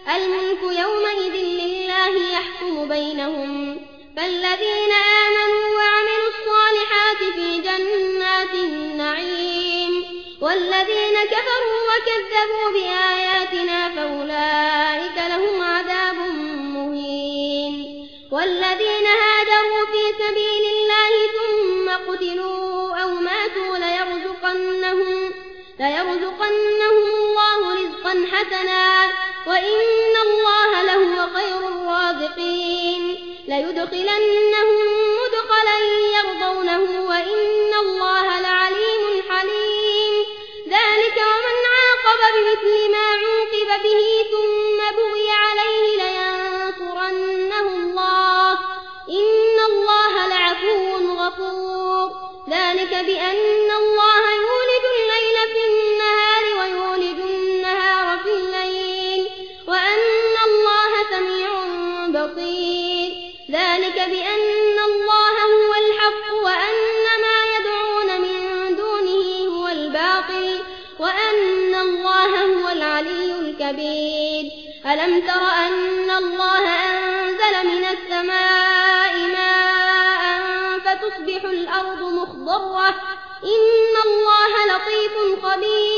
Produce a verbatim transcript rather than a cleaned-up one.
الملك يومئذ لله يحكم بينهم فالذين آمنوا وعملوا الصالحات في جنات النعيم والذين كفروا وكذبوا بآياتنا فأولئك لهم عذاب مهين والذين هاجروا في سبيل الله ثم قتلوا أو ماتوا ليرزقنهم, ليرزقنهم الله رزقا حسنا وإن الله لهو خير الرازقين ليدخلنهم مدخلا يرضونه وإن الله لعليم حليم ذلك ومن عاقب بمثل ما عوقب به ثم بغي عليه لينصرنه الله إن الله لعفو غفور ذلك بأن الله يولد الليل في النهار ويولد النهار في الليل وأن الله سميع بصير ذلك بأن الله هو الحق وأن ما يدعون من دونه هو الباطل وأن الله هو العلي الكبير ألم تر أن الله أنزل من السماء ماء فتصبح الأرض مخضرة إن الله لطيف خبير